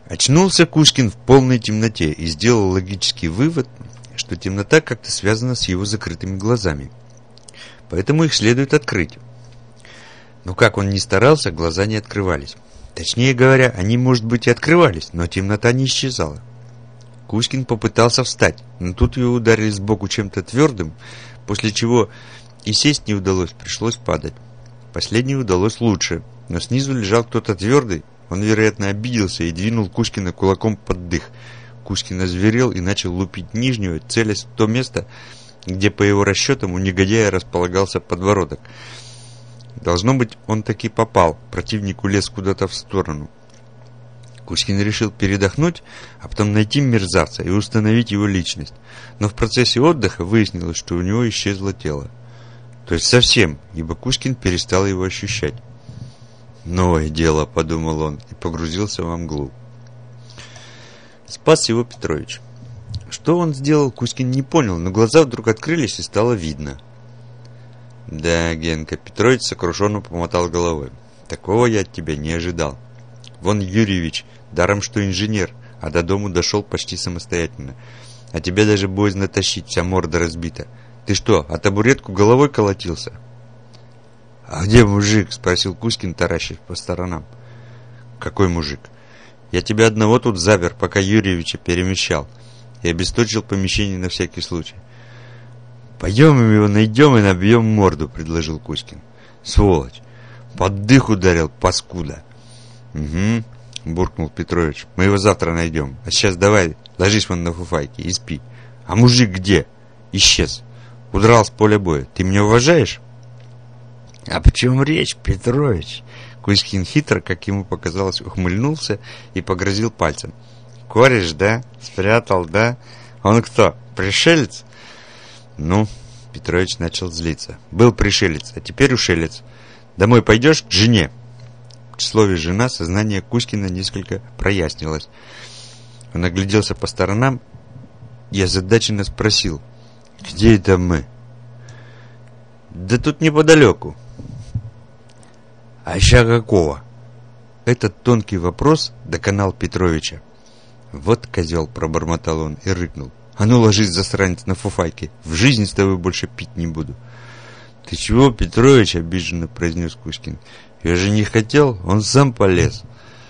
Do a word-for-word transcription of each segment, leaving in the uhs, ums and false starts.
Очнулся Кузькин в полной темноте и сделал логический вывод, что темнота как-то связана с его закрытыми глазами. Поэтому их следует открыть. Но как он ни старался, глаза не открывались. Точнее говоря, они, может быть, и открывались, но темнота не исчезала. Кузькин попытался встать, но тут его ударили сбоку чем-то твердым, после чего и сесть не удалось, пришлось падать. Последнее удалось лучше, но снизу лежал кто-то твердый. Он, вероятно, обиделся и двинул Кузькина кулаком под дых. Кузькин озверел и начал лупить нижнего, целясь в то место, где, по его расчетам, у негодяя располагался подбородок. Должно быть, он таки попал. Противник улез куда-то в сторону. Кузькин решил передохнуть, а потом найти мерзавца и установить его личность. Но в процессе отдыха выяснилось, что у него исчезло тело. То есть совсем, ибо Кузькин перестал его ощущать. «Новое дело», — подумал он и погрузился во мглу. Спас его Петрович. Что он сделал, Кузькин не понял, но глаза вдруг открылись и стало видно. «Да, Генка», — Петрович сокрушенно помотал головой. «Такого я от тебя не ожидал. Вон Юрьевич, даром что инженер, а до дому дошел почти самостоятельно. А тебя даже боязно тащить, вся морда разбита. Ты что, о табуретку головой колотился?» «А где мужик?» — спросил Кузькин, таращив по сторонам. «Какой мужик? Я тебя одного тут запер, пока Юрьевича перемещал, и обесточил помещение на всякий случай». «Пойдем его найдем и набьем морду», — предложил Кузькин. «Сволочь! Под дых ударил, паскуда!» «Угу», — буркнул Петрович. «Мы его завтра найдем. А сейчас давай, ложись вон на фуфайке и спи. А мужик где? Исчез. Удрал с поля боя. Ты меня уважаешь?» «А по чем речь, Петрович?» Кузькин хитро, как ему показалось, ухмыльнулся и погрозил пальцем. «Кореш, да? Спрятал, да? Он кто, пришелец?» «Ну», — Петрович начал злиться. «Был пришелец, а теперь ушелец. Домой пойдешь к жене?» В слове «жена» сознание Кузькина несколько прояснилось. Он огляделся по сторонам и озадаченно спросил: «Где это мы?» «Да тут неподалеку». «А ща какого?» Этот тонкий вопрос доконал Петровича. «Вот козел», — пробормотал он и рыкнул. «А ну ложись, засранец, на фуфайке. В жизни с тобой больше пить не буду». «Ты чего, Петрович?» — обиженно произнес Кузькин. «Я же не хотел, он сам полез».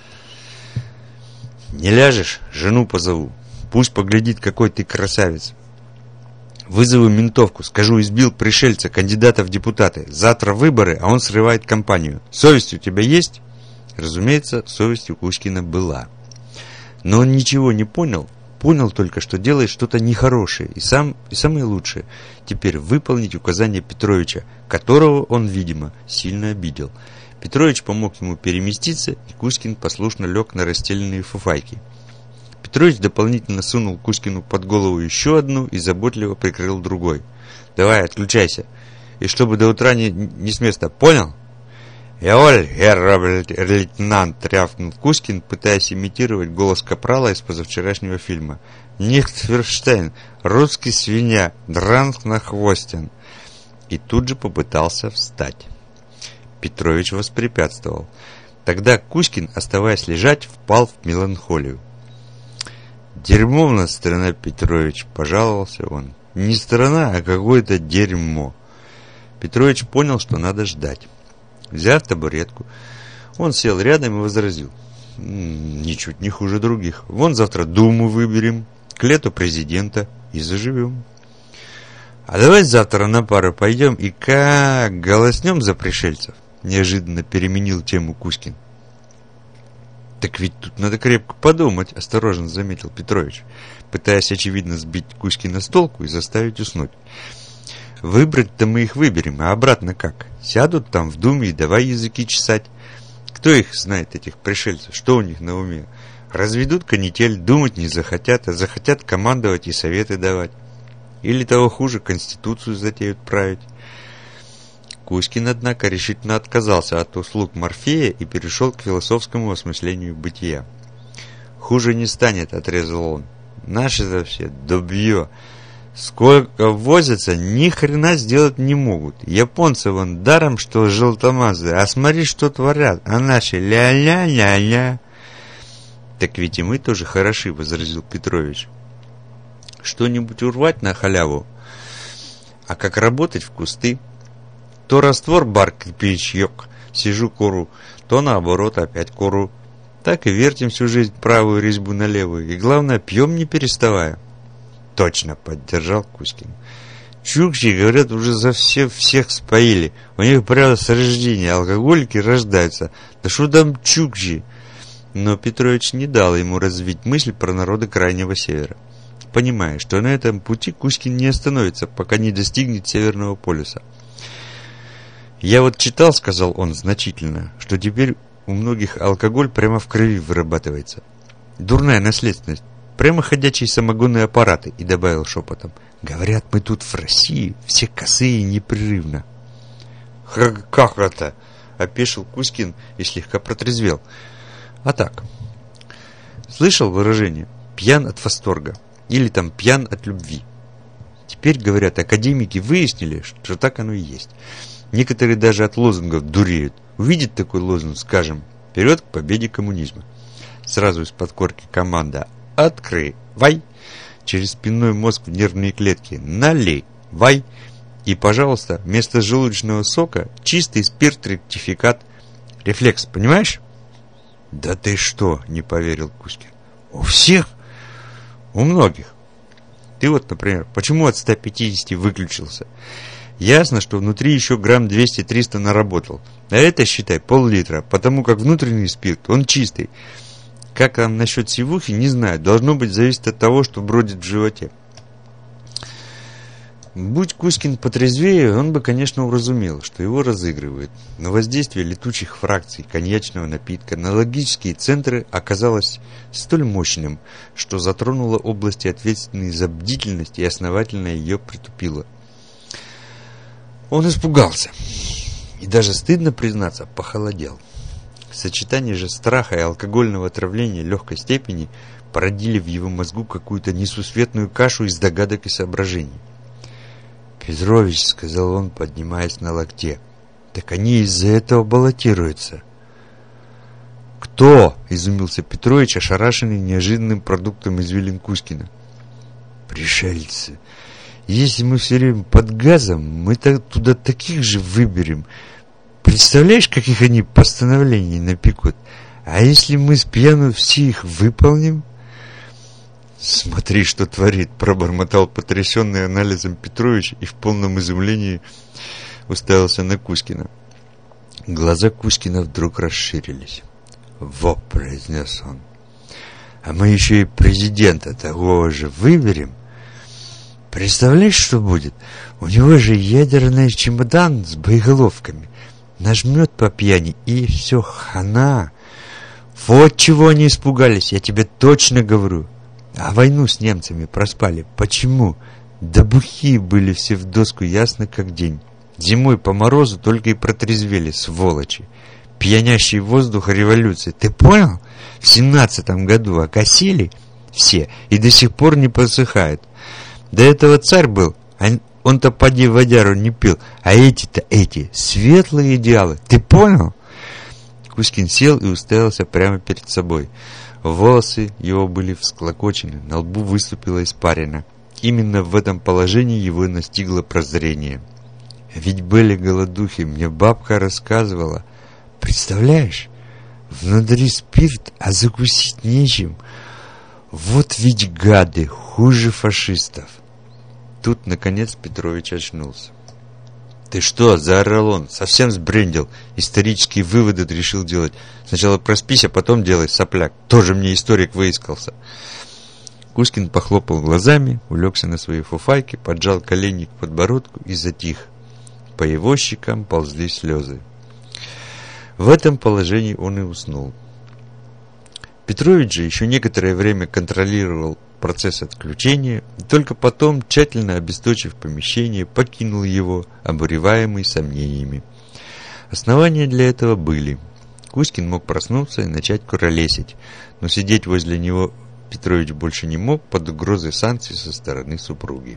«Не ляжешь? Жену позову. Пусть поглядит, какой ты красавец. Вызову ментовку, скажу, избил пришельца, кандидата в депутаты. Завтра выборы, а он срывает кампанию. Совесть у тебя есть?» Разумеется, совесть у Кузькина была. Но он ничего не понял. Понял только, что делает что-то нехорошее, и, сам, и самое лучшее – теперь выполнить указания Петровича, которого он, видимо, сильно обидел. Петрович помог ему переместиться, и Кузькин послушно лег на расстеленные фуфайки. Петрович дополнительно сунул Кузькину под голову еще одну и заботливо прикрыл другой. «Давай, отключайся, и чтобы до утра не, не с места, понял?» «Яоль, герр-лейтенант!» — рявкнул Кузькин, пытаясь имитировать голос капрала из позавчерашнего фильма. «Нихтферштейн, русский свинья, дранг на хвостен!» И тут же попытался встать. Петрович воспрепятствовал. Тогда Кузькин, оставаясь лежать, впал в меланхолию. «Дерьмо у нас страна, Петрович!» — пожаловался он. «Не страна, а какое-то дерьмо!» Петрович понял, что надо ждать. Взяв табуретку, он сел рядом и возразил: «Ничуть не хуже других. Вон завтра Думу выберем, к лету президента, и заживем. А давай завтра на пару пойдем и как голоснем за пришельцев», — неожиданно переменил тему Кузькин. «Так ведь тут надо крепко подумать», — осторожно заметил Петрович, пытаясь, очевидно, сбить Кузькина с толку и заставить уснуть. «Выбрать-то мы их выберем, а обратно как? Сядут там в Думе и давай языки чесать. Кто их знает, этих пришельцев? Что у них на уме? Разведут канитель, думать не захотят, а захотят командовать и советы давать. Или того хуже, конституцию затеют править». Кузькин, однако, решительно отказался от услуг Морфея и перешел к философскому осмыслению бытия. «Хуже не станет», — отрезал он. «Наши-то все добьё. Сколько возятся, ни хрена сделать не могут. Японцы вон даром, что желтомазы, а смотри, что творят, а наши ля-ля-ля-ля. «Так ведь и мы тоже хороши», — возразил Петрович. «Что-нибудь урвать на халяву, а как работать в кусты? То раствор бар кирпичок, сижу куру, то наоборот опять куру. Так и вертим всю жизнь правую резьбу на левую, и главное, пьем не переставая». «Точно», — поддержал Кузькин. «Чукчи, говорят, уже за все всех споили. У них прямо с рождения алкоголики рождаются. Да что там чукчи?» Но Петрович не дал ему развить мысль про народы Крайнего Севера, понимая, что на этом пути Кузькин не остановится, пока не достигнет Северного полюса. «Я вот читал, — сказал он значительно, — что теперь у многих алкоголь прямо в крови вырабатывается. Дурная наследственность. Прямо ходячие самогонные аппараты», и добавил шепотом: «Говорят, мы тут в России все косые непрерывно». «Как, как это?» — опешил Кузькин и слегка протрезвел. «А так. Слышал выражение «пьян от восторга» или там «пьян от любви»? Теперь, говорят, академики выяснили, что так оно и есть. Некоторые даже от лозунгов дуреют. Увидит такой лозунг, скажем, «Вперед к победе коммунизма». Сразу из-под корки команда «Открывай!» Через спинной мозг в нервные клетки «Налей-вай!» И, пожалуйста, вместо желудочного сока чистый спирт-ректификат. Рефлекс, понимаешь? «Да ты что?» — не поверил Кузькин. «У всех?» «У многих. Ты вот, например, почему от ста пятидесяти выключился? Ясно, что внутри еще грамм двести-триста наработал. А это, считай, пол-литра, потому как внутренний спирт, он чистый. Как там насчет сивухи, не знаю. Должно быть, зависит от того, что бродит в животе». Будь Кузькин потрезвее, он бы, конечно, уразумел, что его разыгрывают. Но воздействие летучих фракций коньячного напитка на логические центры оказалось столь мощным, что затронуло области, ответственные за бдительность, и основательно ее притупило. Он испугался и даже, стыдно признаться, похолодел. Сочетание же страха и алкогольного отравления легкой степени породили в его мозгу какую-то несусветную кашу из догадок и соображений. «Петрович, — сказал он, поднимаясь на локте, — так они из-за этого баллотируются». «Кто?» — изумился Петрович, ошарашенный неожиданным продуктом извилин Кузькина. «Пришельцы. Если мы все время под газом, мы туда таких же выберем. Представляешь, каких они постановлений напекут? А если мы с пьяну все их выполним?» «Смотри, что творит!» — пробормотал потрясенный анализом Петрович и в полном изумлении уставился на Кузькина. Глаза Кузькина вдруг расширились. «Во!» — произнес он. «А мы еще и президента того же выберем. Представляешь, что будет? У него же ядерный чемодан с боеголовками. Нажмет по пьяни, и все, хана. Вот чего они испугались, я тебе точно говорю. А войну с немцами проспали. Почему? Да бухие были все в доску, ясно как день. Зимой по морозу только и протрезвели, сволочи. Пьянящий воздух революции. Ты понял? В семнадцатом году окосили все и до сих пор не посыхают. До этого царь был, он-то поди водяру не пил, а эти-то эти, светлые идеалы. Ты понял?» Кузькин сел и уставился прямо перед собой. Волосы его были всклокочены, на лбу выступила испарина. Именно в этом положении его настигло прозрение. «Ведь были голодухи, мне бабка рассказывала. Представляешь, внутри спирт, а закусить нечем. Вот ведь гады, хуже фашистов». Тут, наконец, Петрович очнулся. «Ты что?» — заорал он. «Совсем сбрендил. Исторические выводы решил делать. Сначала проспись, а потом делай, сопляк. Тоже мне историк выискался». Кузькин похлопал глазами, улегся на свои фуфайки, поджал колени к подбородку и затих. По его щекам ползли слезы. В этом положении он и уснул. Петрович же еще некоторое время контролировал процесс отключения, и только потом, тщательно обесточив помещение, покинул его, обуреваемый сомнениями. Основания для этого были. Кузькин мог проснуться и начать куролесить, но сидеть возле него Петрович больше не мог под угрозой санкций со стороны супруги.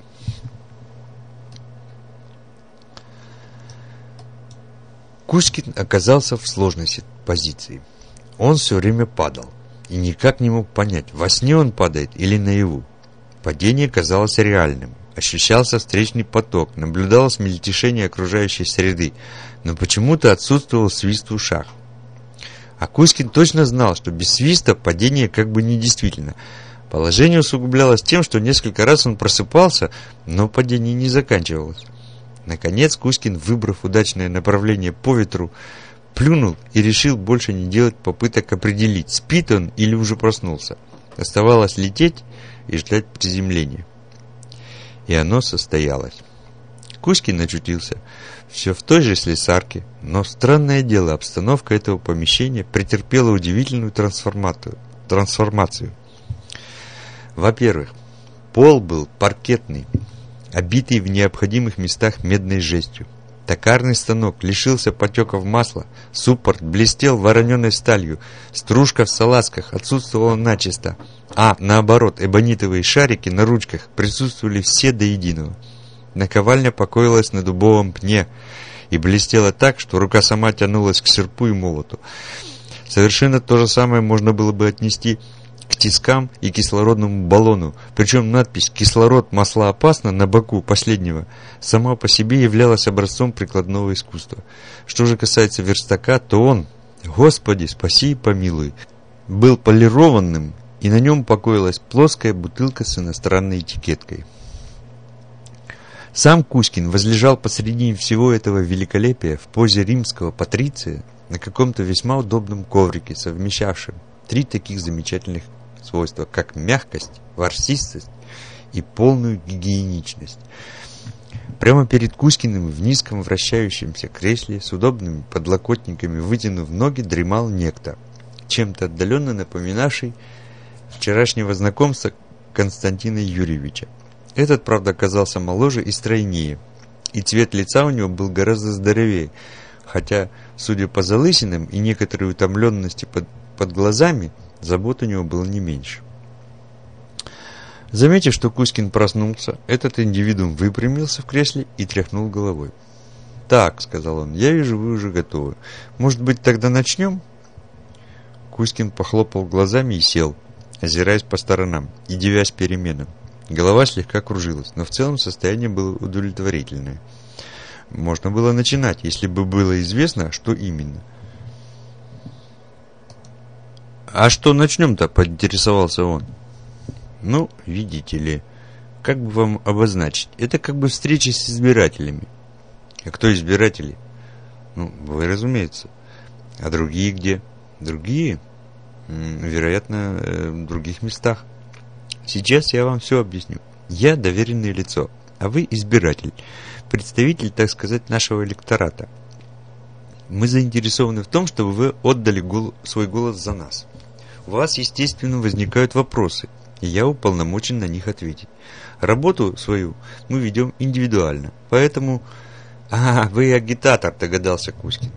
Кузькин оказался в сложной позиции. Он все время падал. и никак не мог понять, во сне он падает или наяву. Падение казалось реальным. Ощущался встречный поток, наблюдалось мельтешение окружающей среды, но почему-то отсутствовал свист в ушах. А Кузькин точно знал, что без свиста падение как бы недействительно. Положение усугублялось тем, что несколько раз он просыпался, но падение не заканчивалось. Наконец Кузькин, выбрав удачное направление по ветру, плюнул и решил больше не делать попыток определить, спит он или уже проснулся. Оставалось лететь и ждать приземления. И оно состоялось. Кузькин очутился все в той же слесарке, но странное дело, обстановка этого помещения претерпела удивительную трансформацию. трансформацию. Во-первых, пол был паркетный, обитый в необходимых местах медной жестью. Токарный станок лишился потеков масла, суппорт блестел вороненой сталью, стружка в салазках отсутствовала начисто, а наоборот, эбонитовые шарики на ручках присутствовали все до единого. Наковальня покоилась на дубовом пне и блестела так, что рука сама тянулась к серпу и молоту. Совершенно то же самое можно было бы отнести к тискам и кислородному баллону, причем надпись «Кислород маслоопасно» на боку последнего сама по себе являлась образцом прикладного искусства. Что же касается верстака, то он, Господи, спаси и помилуй, был полированным, и на нем покоилась плоская бутылка с иностранной этикеткой. Сам Кузькин возлежал посредине всего этого великолепия в позе римского патриция на каком-то весьма удобном коврике, совмещавшем три таких замечательных свойства, как мягкость, ворсистость и полную гигиеничность. Прямо перед Кузькиным в низком вращающемся кресле с удобными подлокотниками, вытянув ноги, дремал некто, чем-то отдаленно напоминавший вчерашнего знакомца Константина Юрьевича. Этот, правда, оказался моложе и стройнее, и цвет лица у него был гораздо здоровее, хотя, судя по залысинам и некоторой утомленности под, под глазами, забот у него было не меньше. Заметив, что Кузькин проснулся, этот индивидуум выпрямился в кресле и тряхнул головой. «Так», — сказал он, — «я вижу, вы уже готовы. Может быть, тогда начнем?» Кузькин похлопал глазами и сел, озираясь по сторонам и дивясь переменам. Голова слегка кружилась, но в целом состояние было удовлетворительное. Можно было начинать, если бы было известно, что именно. «А что начнем-то?» — поинтересовался он. «Ну, видите ли, как бы вам обозначить? Это как бы встреча с избирателями». «А кто избиратели?» «Ну, вы, разумеется. А другие где?» «Другие? Вероятно, в других местах. Сейчас я вам все объясню. Я доверенное лицо, а вы избиратель, представитель, так сказать, нашего электората. Мы заинтересованы в том, чтобы вы отдали гол- свой голос за нас. У вас, естественно, возникают вопросы, и я уполномочен на них ответить. Работу свою мы ведем индивидуально, поэтому... А, вы агитатор, догадался Кузькин.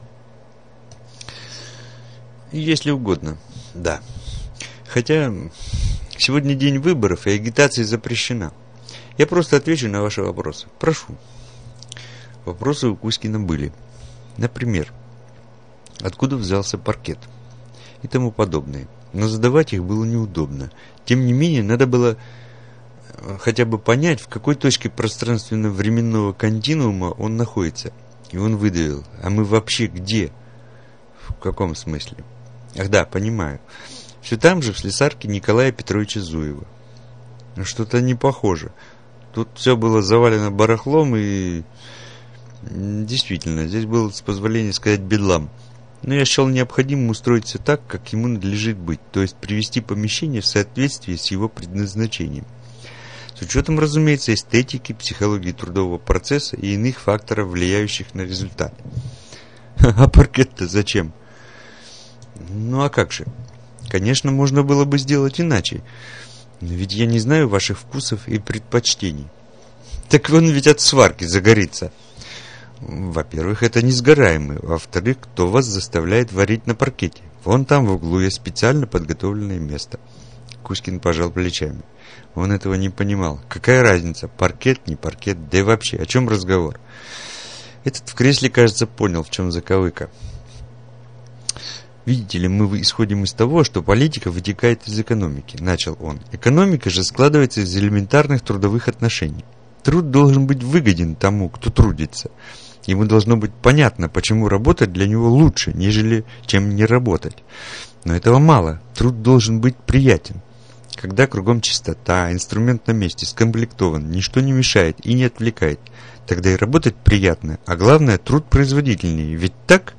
Если угодно, да. Хотя сегодня день выборов, и агитация запрещена. Я просто отвечу на ваши вопросы. Прошу. Вопросы у Кузькина были. Например, откуда взялся паркет? И тому подобное. Но задавать их было неудобно. Тем не менее, надо было хотя бы понять, в какой точке пространственно-временного континуума он находится. И он выдавил. А мы вообще где? В каком смысле? Ах да, понимаю. Все там же, в слесарке Николая Петровича Зуева. Но что-то не похоже. Тут все было завалено барахлом и... Действительно, здесь был, с позволения сказать, бедлам. Но я счел необходимым устроить все так, как ему надлежит быть, то есть привести помещение в соответствие с его предназначением. С учетом, разумеется, эстетики, психологии трудового процесса и иных факторов, влияющих на результат. А паркет-то зачем? Ну а как же? Конечно, можно было бы сделать иначе. Но ведь я не знаю ваших вкусов и предпочтений. Так он ведь от сварки загорится. Во-первых, это несгораемый. Во-вторых, кто вас заставляет варить на паркете? Вон там в углу есть специально подготовленное место. Кузькин пожал плечами. Он этого не понимал. Какая разница, паркет, не паркет, да и вообще, о чем разговор? Этот в кресле, кажется, понял, в чем заковыка. Видите ли, мы исходим из того, что политика вытекает из экономики, начал он. Экономика же складывается из элементарных трудовых отношений. Труд должен быть выгоден тому, кто трудится. Ему должно быть понятно, почему работать для него лучше, нежели чем не работать. Но этого мало. Труд должен быть приятен. Когда кругом чистота, инструмент на месте, скомплектован, ничто не мешает и не отвлекает, тогда и работать приятно, а главное, труд производительнее. Ведь так?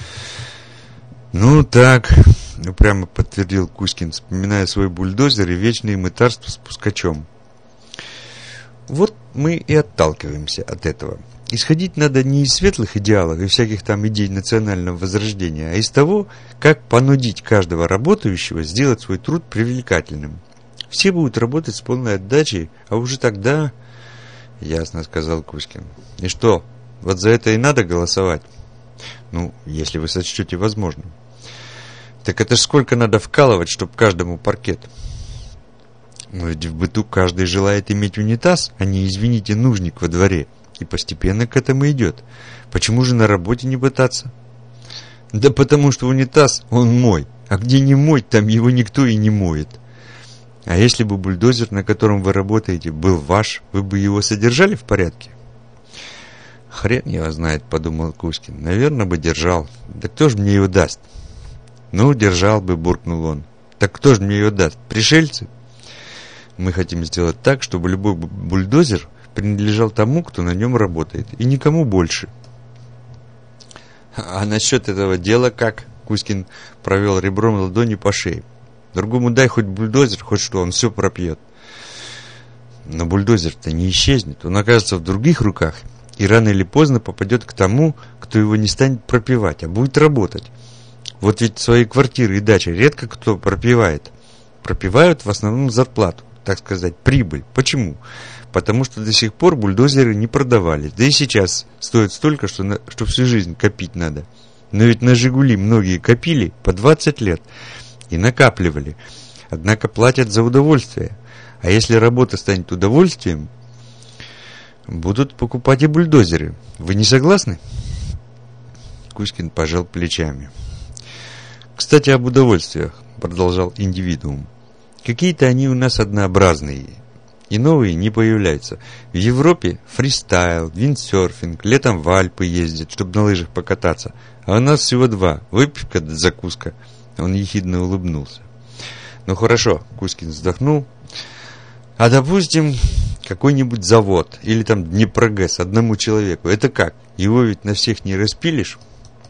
Ну так, упрямо подтвердил Кузькин, вспоминая свой бульдозер и вечные мытарства с пускачом. Вот мы и отталкиваемся от этого. Исходить надо не из светлых идеалов и всяких там идей национального возрождения, а из того, как понудить каждого работающего сделать свой труд привлекательным. Все будут работать с полной отдачей, а уже тогда... Ясно, сказал Кузькин. И что, вот за это и надо голосовать? Ну, если вы сочтете возможным. Так это ж сколько надо вкалывать, чтоб каждому паркет? Но ведь в быту каждый желает иметь унитаз, а не, извините, нужник во дворе. И постепенно к этому идет. Почему же на работе не пытаться? Да потому что унитаз, он мой. А где не мой, там его никто и не моет. А если бы бульдозер, на котором вы работаете, был ваш, вы бы его содержали в порядке? Хрен его знает, подумал Кузькин. Наверное, бы держал. Да кто же мне его даст? Ну, держал бы, буркнул он. Так кто же мне его даст? Пришельцы? Мы хотим сделать так, чтобы любой бульдозер принадлежал тому, кто на нем работает, и никому больше. А насчет этого дела как? Кузькин провел ребром ладони по шее. Другому дай хоть бульдозер, хоть что, он все пропьет. Но бульдозер-то не исчезнет, он окажется в других руках, и рано или поздно попадет к тому, кто его не станет пропивать, а будет работать. Вот ведь свои квартиры и дачи редко кто пропивает. Пропивают в основном зарплату, так сказать, прибыль. Почему? Потому что до сих пор бульдозеры не продавались. Да и сейчас стоят столько, что, на, что всю жизнь копить надо. Но ведь на «Жигули» многие копили по двадцать лет и накапливали. Однако платят за удовольствие. А если работа станет удовольствием, будут покупать и бульдозеры. Вы не согласны? Кузькин пожал плечами. Кстати, об удовольствиях, продолжал индивидуум. Какие-то они у нас однообразные. И новые не появляются. В Европе фристайл, виндсерфинг, летом в Альпы ездят, чтобы на лыжах покататься. А у нас всего два. Выпивка да закуска. Он ехидно улыбнулся. Ну хорошо, Кузькин вздохнул. А допустим, какой-нибудь завод или там Днепрогэс одному человеку. Это как? Его ведь на всех не распилишь?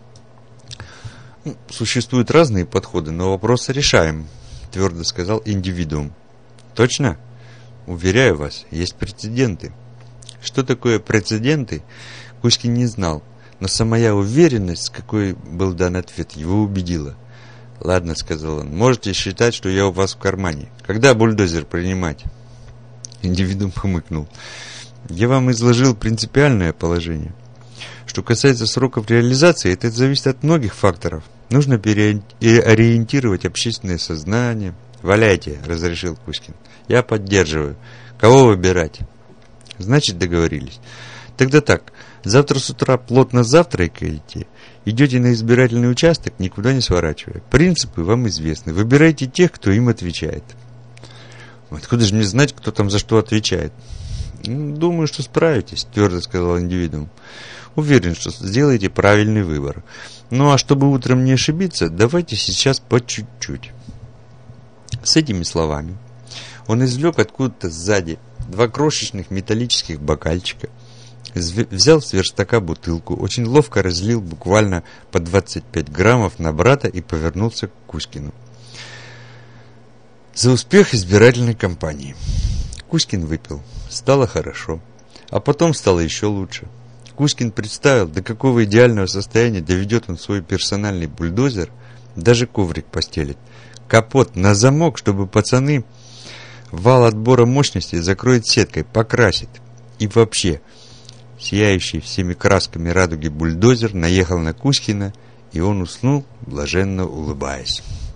Существуют разные подходы, но вопрос решаем, твердо сказал индивидуум. Точно? Уверяю вас, есть прецеденты. Что такое прецеденты, Кузькин не знал, но самая уверенность, с какой был дан ответ, его убедила. «Ладно», — сказал он, — «можете считать, что я у вас в кармане. Когда бульдозер принимать?» Индивидуум хмыкнул. «Я вам изложил принципиальное положение. Что касается сроков реализации, это зависит от многих факторов. Нужно переориентировать общественное сознание». «Валяйте», — разрешил Кузькин. «Я поддерживаю. Кого выбирать?» «Значит, договорились. Тогда так, завтра с утра плотно завтракаете, идете на избирательный участок, никуда не сворачивая. Принципы вам известны. Выбирайте тех, кто им отвечает». «Откуда же мне знать, кто там за что отвечает?» «Думаю, что справитесь», — твердо сказал индивидуум. «Уверен, что сделаете правильный выбор. Ну а чтобы утром не ошибиться, давайте сейчас по чуть-чуть». С этими словами он извлек откуда-то сзади два крошечных металлических бокальчика, взял с верстака бутылку, очень ловко разлил буквально по двадцать пять граммов на брата и повернулся к Кузькину. «За успех избирательной кампании». Кузькин выпил. Стало хорошо. А потом стало еще лучше. Кузькин представил, до какого идеального состояния доведет он свой персональный бульдозер, даже коврик постелит. Капот на замок, чтобы пацаны вал отбора мощности закроет сеткой, покрасит. И вообще, сияющий всеми красками радуги бульдозер наехал на Кузькина, и он уснул, блаженно улыбаясь.